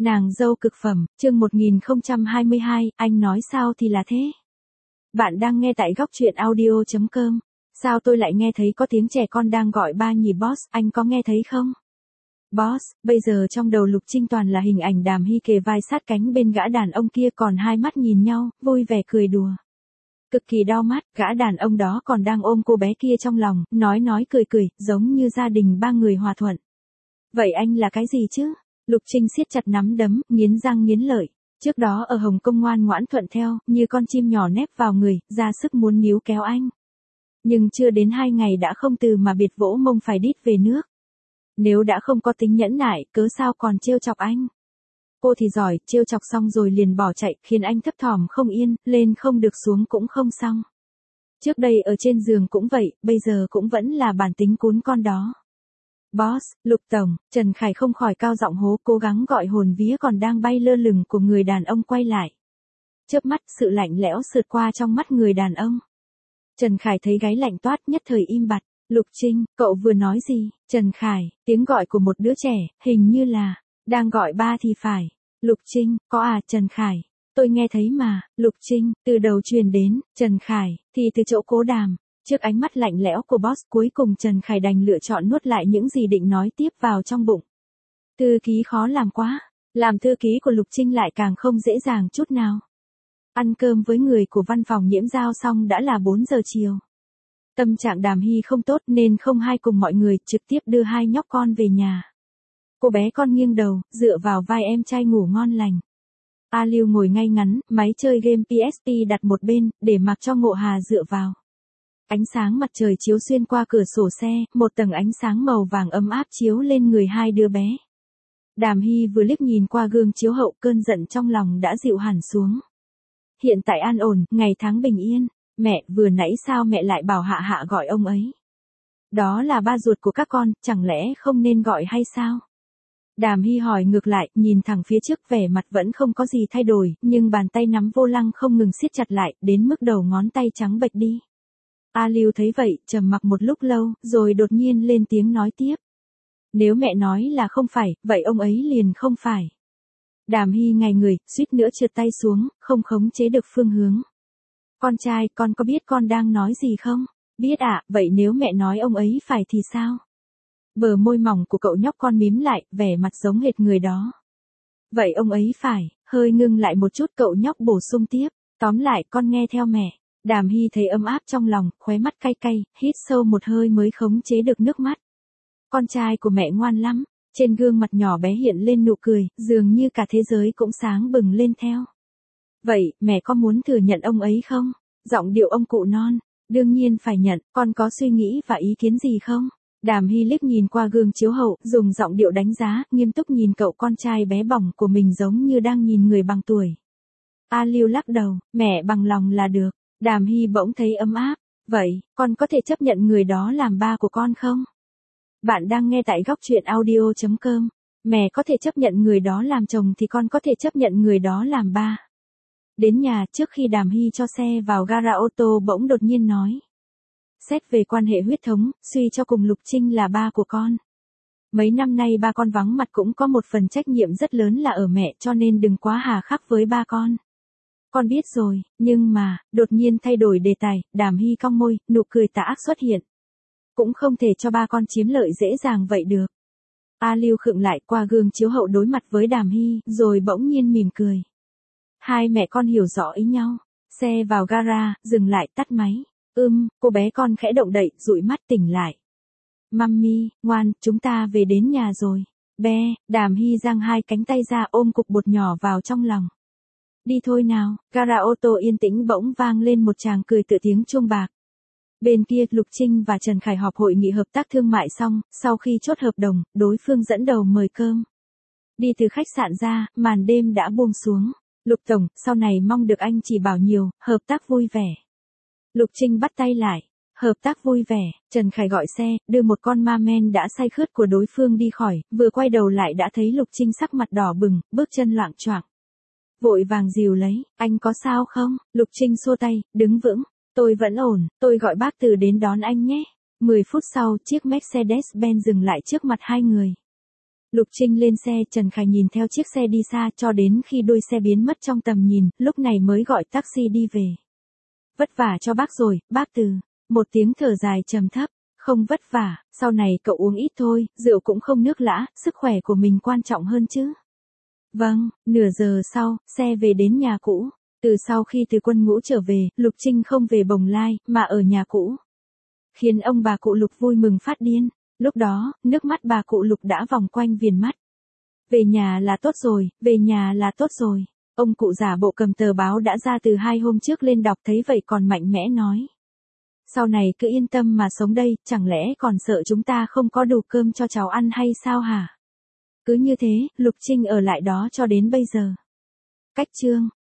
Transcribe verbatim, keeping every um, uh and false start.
Nàng dâu cực phẩm, chương một nghìn không trăm hai mươi hai, anh nói sao thì là thế. Bạn đang nghe tại góc truyện audio chấm com. Sao tôi lại nghe thấy có tiếng trẻ con đang gọi ba nhì boss, anh có nghe thấy không? Boss, bây giờ trong đầu Lục Trinh toàn là hình ảnh Đàm Hy kề vai sát cánh bên gã đàn ông kia, còn hai mắt nhìn nhau, vui vẻ cười đùa. Cực kỳ đau mắt, gã đàn ông đó còn đang ôm cô bé kia trong lòng, nói nói cười cười, giống như gia đình ba người hòa thuận. Vậy anh là cái gì chứ? Lục Trinh siết chặt nắm đấm, nghiến răng nghiến lợi. Trước đó ở Hồng Kông ngoan ngoãn thuận theo, như con chim nhỏ nép vào người, ra sức muốn níu kéo anh. Nhưng chưa đến hai ngày đã không từ mà biệt vỗ mông phải đít về nước. Nếu đã không có tính nhẫn nại, cớ sao còn trêu chọc anh? Cô thì giỏi, trêu chọc xong rồi liền bỏ chạy, khiến anh thấp thỏm không yên, lên không được xuống cũng không xong. Trước đây ở trên giường cũng vậy, bây giờ cũng vẫn là bản tính cún con đó. Boss, Lục Tổng, Trần Khải không khỏi cao giọng hô, cố gắng gọi hồn vía còn đang bay lơ lửng của người đàn ông quay lại. Chớp mắt, sự lạnh lẽo sượt qua trong mắt người đàn ông. Trần Khải thấy gáy lạnh toát, nhất thời im bặt. Lục Trinh, cậu vừa nói gì? Trần Khải, tiếng gọi của một đứa trẻ, hình như là, đang gọi ba thì phải. Lục Trinh, có à? Trần Khải, tôi nghe thấy mà. Lục Trinh, từ đầu truyền đến. Trần Khải, thì từ chỗ Cố Đàm. Trước ánh mắt lạnh lẽo của boss, cuối cùng Trần Khải đành lựa chọn nuốt lại những gì định nói tiếp vào trong bụng. Thư ký khó làm quá, làm thư ký của Lục Trinh lại càng không dễ dàng chút nào. Ăn cơm với người của văn phòng Nhiễm Giao xong đã là bốn giờ chiều. Tâm trạng Đàm Hy không tốt nên không hay cùng mọi người, trực tiếp đưa hai nhóc con về nhà. Cô bé con nghiêng đầu, dựa vào vai em trai ngủ ngon lành. A Lưu ngồi ngay ngắn, máy chơi game pê ét pê đặt một bên, để mặc cho Ngộ Hà dựa vào. Ánh sáng mặt trời chiếu xuyên qua cửa sổ xe, một tầng ánh sáng màu vàng ấm áp chiếu lên người hai đứa bé. Đàm Hy vừa liếc nhìn qua gương chiếu hậu, cơn giận trong lòng đã dịu hẳn xuống. Hiện tại an ổn, ngày tháng bình yên. Mẹ, vừa nãy sao mẹ lại bảo Hạ Hạ gọi ông ấy? Đó là ba ruột của các con, chẳng lẽ không nên gọi hay sao? Đàm Hy hỏi ngược lại, nhìn thẳng phía trước, vẻ mặt vẫn không có gì thay đổi, nhưng bàn tay nắm vô lăng không ngừng siết chặt lại, đến mức đầu ngón tay trắng bệch đi. A Lưu thấy vậy, trầm mặc một lúc lâu, rồi đột nhiên lên tiếng nói tiếp. Nếu mẹ nói là không phải, vậy ông ấy liền không phải. Đàm Hy ngây người, suýt nữa trượt tay xuống, không khống chế được phương hướng. Con trai, con có biết con đang nói gì không? Biết ạ, à, vậy nếu mẹ nói ông ấy phải thì sao? Bờ môi mỏng của cậu nhóc con mím lại, vẻ mặt giống hệt người đó. Vậy ông ấy phải, hơi ngưng lại một chút, cậu nhóc bổ sung tiếp. Tóm lại, con nghe theo mẹ. Đàm Hy thấy ấm áp trong lòng, khóe mắt cay cay, hít sâu một hơi mới khống chế được nước mắt. Con trai của mẹ ngoan lắm. Trên gương mặt nhỏ bé hiện lên nụ cười, dường như cả thế giới cũng sáng bừng lên theo. Vậy, mẹ có muốn thừa nhận ông ấy không? Giọng điệu ông cụ non. Đương nhiên phải nhận, con có suy nghĩ và ý kiến gì không? Đàm Hy liếc nhìn qua gương chiếu hậu, dùng giọng điệu đánh giá, nghiêm túc nhìn cậu con trai bé bỏng của mình giống như đang nhìn người bằng tuổi. A Lưu lắc đầu, mẹ bằng lòng là được. Đàm Hy bỗng thấy ấm áp. Vậy, con có thể chấp nhận người đó làm ba của con không? Bạn đang nghe tại góc truyện audio chấm com. Mẹ có thể chấp nhận người đó làm chồng thì con có thể chấp nhận người đó làm ba. Đến nhà, trước khi Đàm Hy cho xe vào gara ô tô bỗng đột nhiên nói. Xét về quan hệ huyết thống, suy cho cùng Lục Trinh là ba của con. Mấy năm nay ba con vắng mặt cũng có một phần trách nhiệm rất lớn là ở mẹ, cho nên đừng quá hà khắc với ba con. Con biết rồi, nhưng mà, đột nhiên thay đổi đề tài, Đàm Hy cong môi, nụ cười tà ác xuất hiện. Cũng không thể cho ba con chiếm lợi dễ dàng vậy được. A Lưu khựng lại, qua gương chiếu hậu đối mặt với Đàm Hy, rồi bỗng nhiên mỉm cười. Hai mẹ con hiểu rõ ý nhau. Xe vào gara, dừng lại, tắt máy. Ưm, cô bé con khẽ động đậy, dụi mắt tỉnh lại. Mummy, ngoan, chúng ta về đến nhà rồi. Bé, Đàm Hy giang hai cánh tay ra ôm cục bột nhỏ vào trong lòng. Đi thôi nào, gara ô tô yên tĩnh bỗng vang lên một tràng cười tựa tiếng chuông bạc. Bên kia, Lục Trinh và Trần Khải họp hội nghị hợp tác thương mại xong, sau khi chốt hợp đồng, đối phương dẫn đầu mời cơm. Đi từ khách sạn ra, màn đêm đã buông xuống. Lục Tổng, sau này mong được anh chỉ bảo nhiều, hợp tác vui vẻ. Lục Trinh bắt tay lại. Hợp tác vui vẻ, Trần Khải gọi xe, đưa một con ma men đã say khướt của đối phương đi khỏi, vừa quay đầu lại đã thấy Lục Trinh sắc mặt đỏ bừng, bước chân loạng choạng. Vội vàng dìu lấy, anh có sao không? Lục Trinh xua tay, đứng vững. Tôi vẫn ổn, tôi gọi bác Từ đến đón anh nhé. Mười phút sau, chiếc Mercedes-Benz dừng lại trước mặt hai người. Lục Trinh lên xe, Trần Khải nhìn theo chiếc xe đi xa cho đến khi đuôi xe biến mất trong tầm nhìn, lúc này mới gọi taxi đi về. Vất vả cho bác rồi, bác Từ. Một tiếng thở dài trầm thấp. Không vất vả, sau này cậu uống ít thôi, rượu cũng không nước lã, sức khỏe của mình quan trọng hơn chứ. Vâng, nửa giờ sau, xe về đến nhà cũ. Từ sau khi từ quân ngũ trở về, Lục Trinh không về Bồng Lai, mà ở nhà cũ. Khiến ông bà cụ Lục vui mừng phát điên. Lúc đó, nước mắt bà cụ Lục đã vòng quanh viền mắt. Về nhà là tốt rồi, về nhà là tốt rồi. Ông cụ giả bộ cầm tờ báo đã ra từ hai hôm trước lên đọc, thấy vậy còn mạnh mẽ nói. Sau này cứ yên tâm mà sống đây, chẳng lẽ còn sợ chúng ta không có đủ cơm cho cháu ăn hay sao hả? Cứ như thế, Lục Trinh ở lại đó cho đến bây giờ. Cách chương